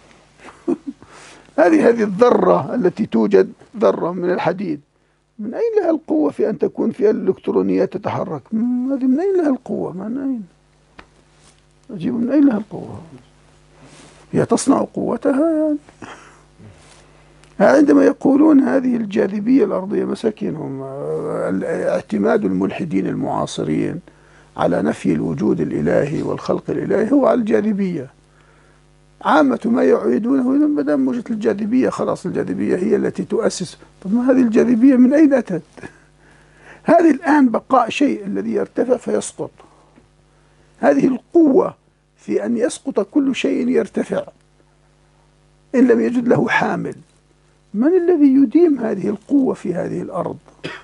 هذه هذه الذرة التي توجد، ذرة من الحديد، من أين لها القوة في أن تكون فيها الإلكترونيات تتحرك؟ هذه من أين لها القوة؟ من أين؟ أجيب من أين لها القوة؟ هي تصنع قوتها يعني. عندما يقولون هذه الجاذبية الأرضية، مساكينهم، اعتماد الملحدين المعاصرين على نفي الوجود الإلهي والخلق الإلهي هو على الجاذبية. عامة ما يعيدونه ما دام موجة الجاذبية خلاص الجاذبية هي التي تؤسس. طب ما هذه الجاذبية من أين أتت؟ هذه الآن بقاء شيء الذي يرتفع فيسقط، هذه القوة في أن يسقط كل شيء يرتفع إن لم يجد له حامل. من الذي يديم هذه القوة في هذه الأرض؟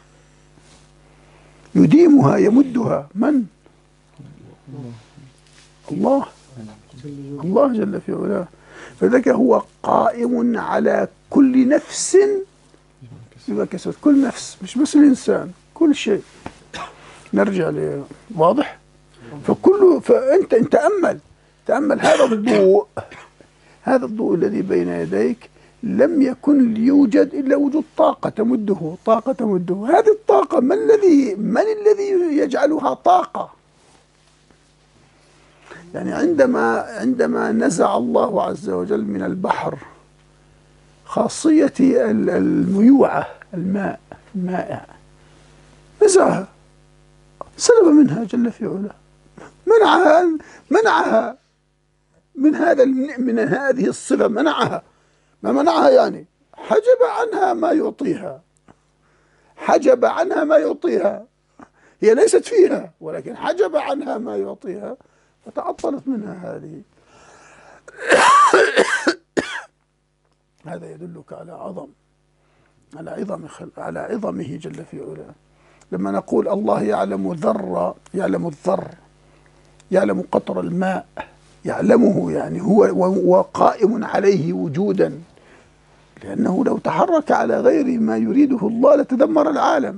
يديمها يمدها من؟ الله الله جل في علاه. فذلك هو قائم على كل نفس بما كسبت، كل نفس، مش بس الإنسان، كل شيء. نرجع ل واضح؟ فكل فأنت أنت تأمل تأمل هذا الضوء، هذا الضوء الذي بين يديك لم يكن ليوجد إلا وجود طاقة تمده، طاقة تمده. هذه الطاقة من الذي من الذي يجعلها طاقة؟ يعني عندما عندما نزع الله عز وجل من البحر خاصية الميوعة، الماء المائع، نزعها، سلب منها جل في علاه، منعها منعها من هذا من هذه الصفة، منعها. ما منعها يعني حجب عنها ما يعطيها، حجب عنها ما يعطيها، هي ليست فيها ولكن حجب عنها ما يعطيها فتعطلت منها هذه. هذا يدلك على عظم على عظم على عظمه جل في علاه. لما نقول الله يعلم ذرة، يعلم الذر، يعلم قطر الماء، يعلمه، يعني هو وقائم عليه وجودا، لأنه لو تحرك على غير ما يريده الله لتدمر العالم.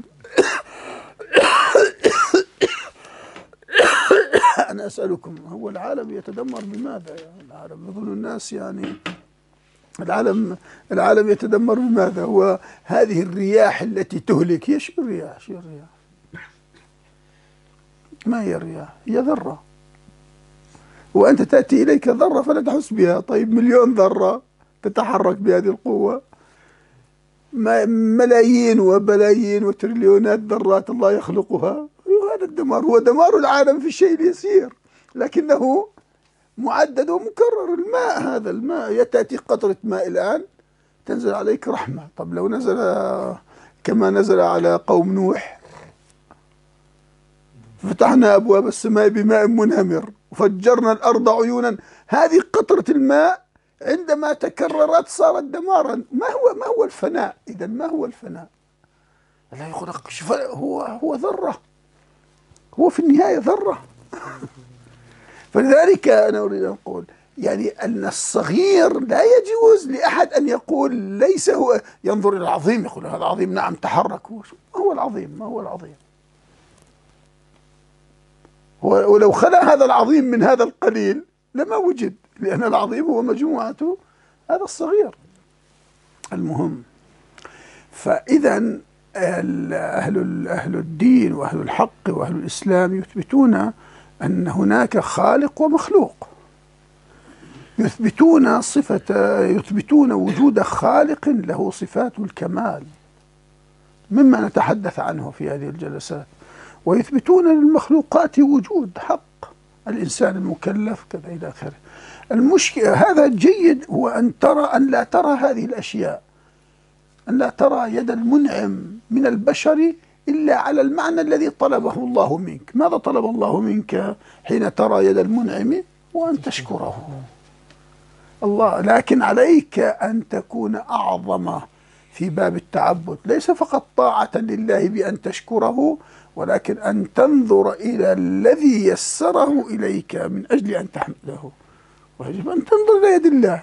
أنا أسألكم، هو العالم يتدمر بماذا؟ يعني العالم يظن الناس يعني العالم العالم يتدمر بماذا؟ هو هذه الرياح التي تهلك، هي شو الرياح؟ شو الرياح؟ ما هي الرياح؟ هي ذرة، وأنت تأتي إليك ذرة فلا تحس بها. طيب مليون ذرة تتحرك بهذه القوة، ملايين وبلايين وتريليونات ذرات الله يخلقها. هذا الدمار هو دمار العالم في الشيء اليسير، لكنه معدد ومكرر. الماء، هذا الماء، تأتي قطرة ماء الآن تنزل عليك رحمة. طب لو نزل كما نزل على قوم نوح، فتحنا أبواب السماء بماء منهمر وفجرنا الأرض عيونا، هذه قطرة الماء عندما تكررت صارت دمارا. ما هو ما هو الفناء؟ إذا ما هو الفناء؟ لا يخلق، هو هو ذرة، هو في النهاية ذرة. فلذلك أنا أريد أن أقول يعني أن الصغير لا يجوز لأحد أن يقول ليس هو، ينظر إلى العظيم يقول هذا عظيم، نعم تحرك. ما هو العظيم؟ ما هو العظيم؟ ولو خلى هذا العظيم من هذا القليل لما وجد، لأن العظيم هو مجموعة هذا الصغير. المهم، فإذا أهل أهل الدين وأهل الحق وأهل الإسلام يثبتون أن هناك خالق ومخلوق، يثبتون صفة يثبتون وجود خالق له صفات الكمال مما نتحدث عنه في هذه الجلسات، ويثبتون للمخلوقات وجود حق، الإنسان المكلف كذا إلى آخره. المشكلة هذا جيد هو أن ترى أن لا ترى هذه الأشياء، أن لا ترى يد المنعم من البشر إلا على المعنى الذي طلبه الله منك. ماذا طلب الله منك حين ترى يد المنعم؟ وأن تشكره الله. لكن عليك أن تكون أعظم في باب التعبد، ليس فقط طاعة لله بأن تشكره، ولكن أن تنظر إلى الذي يسره إليك من أجل أن تحمده. ويجب أن تنظر إلى يد الله.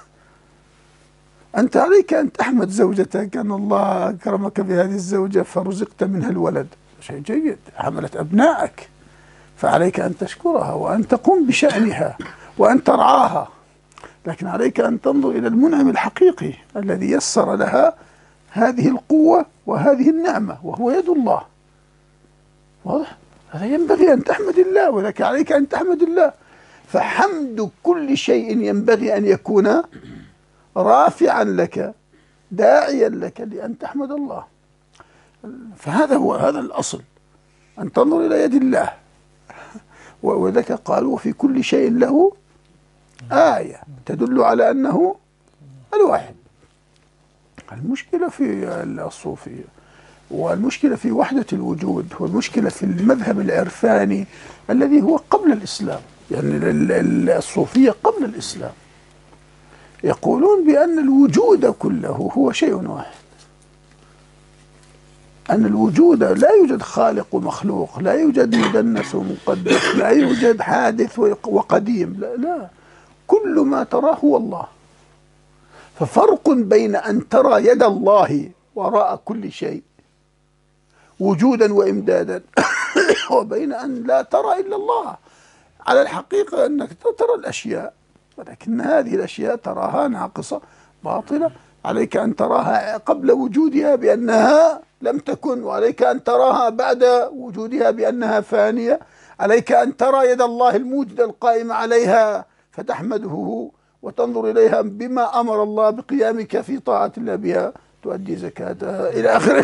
أنت عليك أن تحمد زوجتك أن الله أكرمك بهذه الزوجة فرزقت منها الولد، شيء جيد. حملت أبنائك، فعليك أن تشكرها وأن تقوم بشأنها وأن ترعاها. لكن عليك أن تنظر إلى المنعم الحقيقي الذي يسر لها هذه القوة وهذه النعمة، وهو يد الله. واضح؟ هذا ينبغي أن تحمد الله، ولكن عليك أن تحمد الله. فحمد كل شيء ينبغي أن يكون رافعا لك، داعيا لك لأن تحمد الله. فهذا هو هذا الأصل، أن تنظر إلى يد الله. وذلك قالوا في كل شيء له آية تدل على أنه الواحد. المشكلة في الصوفية والمشكلة في وحدة الوجود، والمشكلة في المذهب العرفاني الذي هو قبل الإسلام. يعني الصوفية قبل الإسلام يقولون بأن الوجود كله هو شيء واحد، أن الوجود لا يوجد خالق ومخلوق، لا يوجد مدنس ومقدس، لا يوجد حادث وقديم، لا, لا كل ما تراه هو الله. ففرق بين أن ترى يد الله وراء كل شيء وجودا وإمدادا وبين أن لا ترى إلا الله. على الحقيقة أنك ترى الأشياء، ولكن هذه الأشياء تراها ناقصة باطلة. عليك أن تراها قبل وجودها بأنها لم تكن، وعليك أن تراها بعد وجودها بأنها فانية. عليك أن ترى يد الله الموجودة القائمة عليها فتحمده وتنظر إليها بما أمر الله بقيامك في طاعة الله بها، تؤدي زكاتها إلى آخره.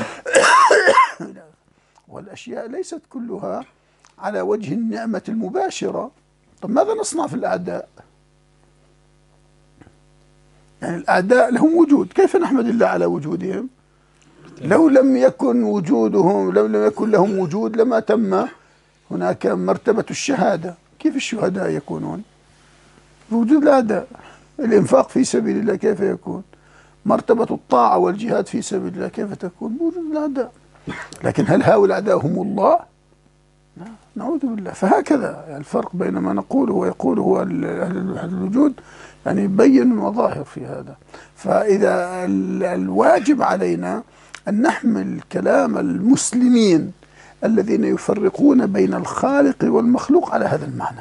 والأشياء ليست كلها على وجه النعمة المباشرة. طب ماذا نصنع في الأعداء؟ يعني الأعداء لهم وجود، كيف نحمد الله على وجودهم؟ لو لم يكن وجودهم، لو لم يكن لهم وجود لما تم هناك مرتبة الشهادة. كيف الشهداء يكونون؟ بوجود الأعداء. الإنفاق في سبيل الله كيف يكون؟ مرتبة الطاعة والجهاد في سبيل الله كيف تكون؟ بوجود الأعداء. لكن هل هؤلاء الأعداء هم الله؟ لا، نعوذ بالله. فهكذا الفرق بين ما نقوله ويقوله أهل الوجود يعني بين وظاهر في هذا. فإذا الواجب علينا أن نحمل كلام المسلمين الذين يفرقون بين الخالق والمخلوق على هذا المعنى.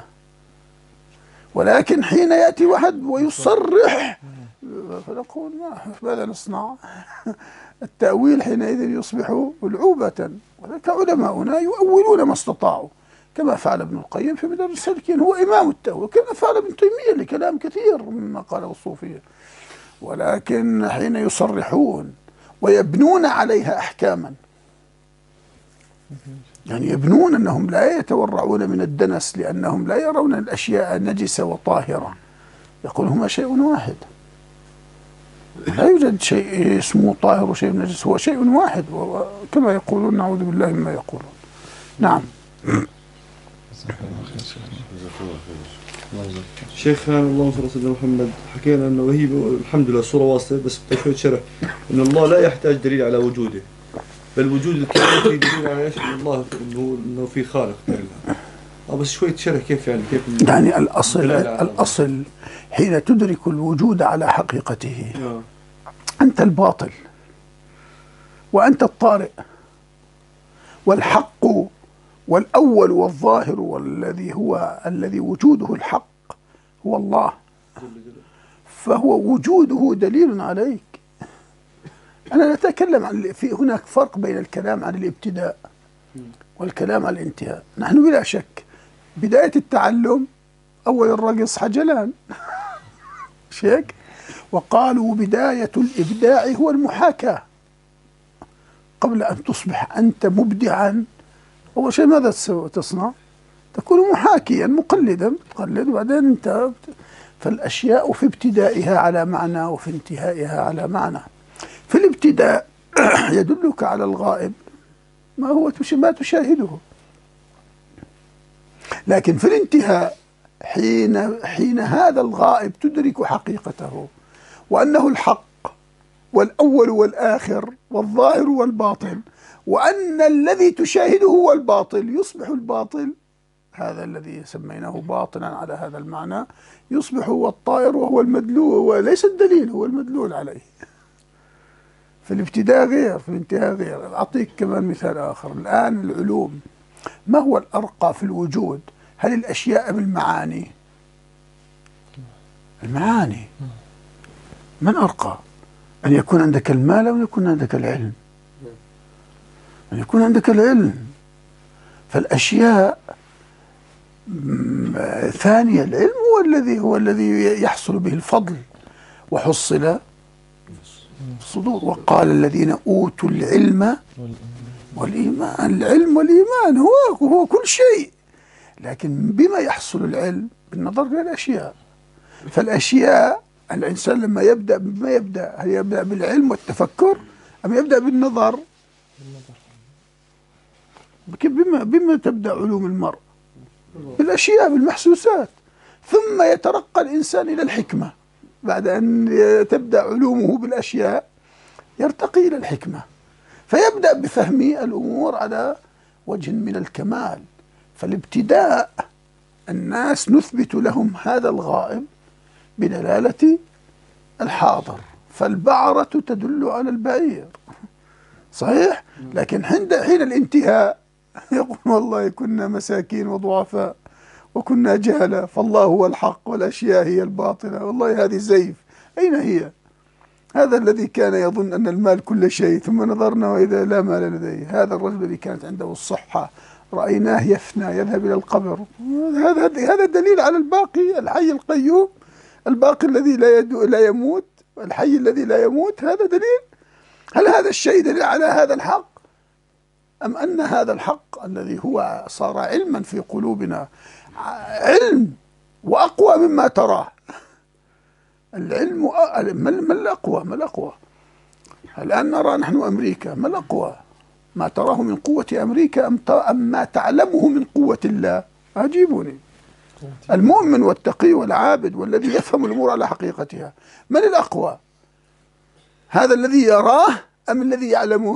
ولكن حين يأتي واحد ويصرح فنقول ماذا نصنع؟ التأويل حينئذ يصبح ألعوبة. ولكن علماؤنا يؤولون ما استطاعوا، كما فعل ابن القيم في مدارج السالكين، هو إمام التأويل، كما فعل ابن تيمية لكلام كثير مما قاله الصوفية. ولكن حين يصرحون ويبنون عليها أحكاما، يعني يبنون أنهم لا يتورعون من الدنس لأنهم لا يرون الأشياء نجسة وطاهرة، يقول هما شيء واحد، لا يوجد شيء اسمه طاهر وشيء نجس، هو شيء واحد كما يقولون، نعوذ بالله مما يقولون. نعم. شيخنا اللهم صل على سيدنا محمد، حكينا انه هي الحمد لله الصوره واصله، بس بشويه شرح ان الله لا يحتاج دليل على وجوده، بل وجود الكون في دليل على ايش؟ ان الله انه انه في خالق. اه بس شويه شرح كيف يعني كيف يعني الاصل الاصل حين تدرك الوجود على حقيقته آه. انت الباطل وانت الطارئ، والحق والأول والظاهر والذي هو الذي وجوده الحق هو الله، فهو وجوده دليل عليك. أنا نتكلم عن في هناك فرق بين الكلام عن الابتداء والكلام عن الانتهاء. نحن بلا شك بداية التعلم أول الرقص حجلان شيك، وقالوا بداية الإبداع هو المحاكاة. قبل أن تصبح أنت مبدعا أول شيء ماذا تسوي تصنع؟ تكون محاكيا مقلدا، تقلد وبعدين أنت. فالأشياء في ابتدائها على معنى وفي انتهائها على معنى. في الابتداء يدلك على الغائب ما هو ما تشاهده، لكن في الانتهاء حين حين هذا الغائب تدرك حقيقته وأنه الحق والأول والآخر والظاهر والباطن، وأن الذي تشاهده هو الباطل، يصبح الباطل هذا الذي سميناه باطنا على هذا المعنى يصبح هو الطائر وهو المدلول، وليس الدليل، هو المدلول عليه. في الابتداء غير، في الانتهاء غير. أعطيك كمان مثال آخر. الآن العلوم ما هو الأرقى في الوجود؟ هل الأشياء بالمعاني؟ المعاني. من أرقى؟ أن يكون عندك المال أو أن يكون عندك العلم؟ أن يكون عندك العلم. فالأشياء ثانية. العلم هو الذي هو الذي يحصل به الفضل، وحصل الصدور. وقال الذين أوتوا العلم والإيمان. العلم والإيمان هو هو كل شيء، لكن بما يحصل العلم؟ بالنظر إلى الأشياء. فالأشياء الإنسان لما يبدأ بما يبدأ، هل يبدأ بالعلم والتفكر أم يبدأ بالنظر؟ بما بما تبدأ علوم المرء؟ بالأشياء، بالمحسوسات. ثم يترقى الإنسان إلى الحكمة. بعد أن تبدأ علومه بالأشياء يرتقي إلى الحكمة، فيبدأ بفهم الأمور على وجه من الكمال. فالابتداء الناس نثبت لهم هذا الغائب بدلالة الحاضر، فالبعرة تدل على البعير، صحيح؟ لكن حين حين الانتهاء يقول والله كنا مساكين وضعفاء وكنا جهلة، فالله هو الحق والأشياء هي الباطلة. والله هذه زيف. أين هي؟ هذا الذي كان يظن أن المال كل شيء، ثم نظرنا وإذا لا مال لديه. هذا الرجل الذي كانت عنده الصحة رأيناه يفنى يذهب إلى القبر. هذا هذا دليل على الباقي الحي القيوم، الباقي الذي لا يدو لا يموت، الحي الذي لا يموت. هذا دليل. هل هذا الشيء دليل على هذا الحق؟ أم أن هذا الحق الذي هو صار علما في قلوبنا علم وأقوى مما تراه؟ العلم ما الأقوى؟ ما الأقوى؟ الآن نرى نحن أمريكا، ما الأقوى؟ ما تراه من قوة أمريكا أم ما تعلمه من قوة الله؟ أجيبوني. المؤمن والتقي والعابد والذي يفهم الأمور على حقيقتها، من الأقوى؟ هذا الذي يراه أم الذي يعلمه؟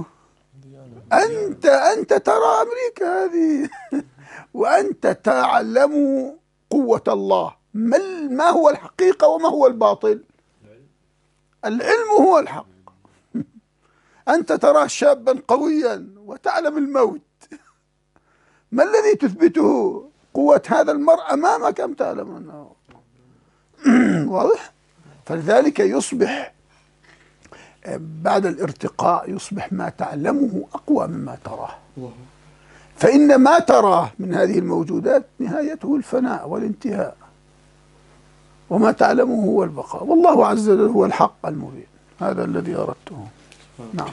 أنت أنت ترى أمريكا هذه وأنت تعلم قوة الله. ما هو الحقيقة وما هو الباطل؟ العلم هو الحق. أنت ترى شابا قويا وتعلم الموت، ما الذي تثبته؟ قوة هذا المرء أمامك أم تعلم أنه واضح؟ فلذلك يصبح بعد الارتقاء يصبح ما تعلمه أقوى مما تراه، فإن ما تراه من هذه الموجودات نهايته الفناء والانتهاء، وما تعلمه هو البقاء. والله عز وجل هو الحق المبين. هذا الذي أردته. نعم.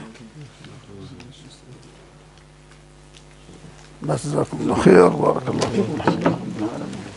بس جزاكم الله خير. بارك الله فيكم. الحمد لله رب العالمين.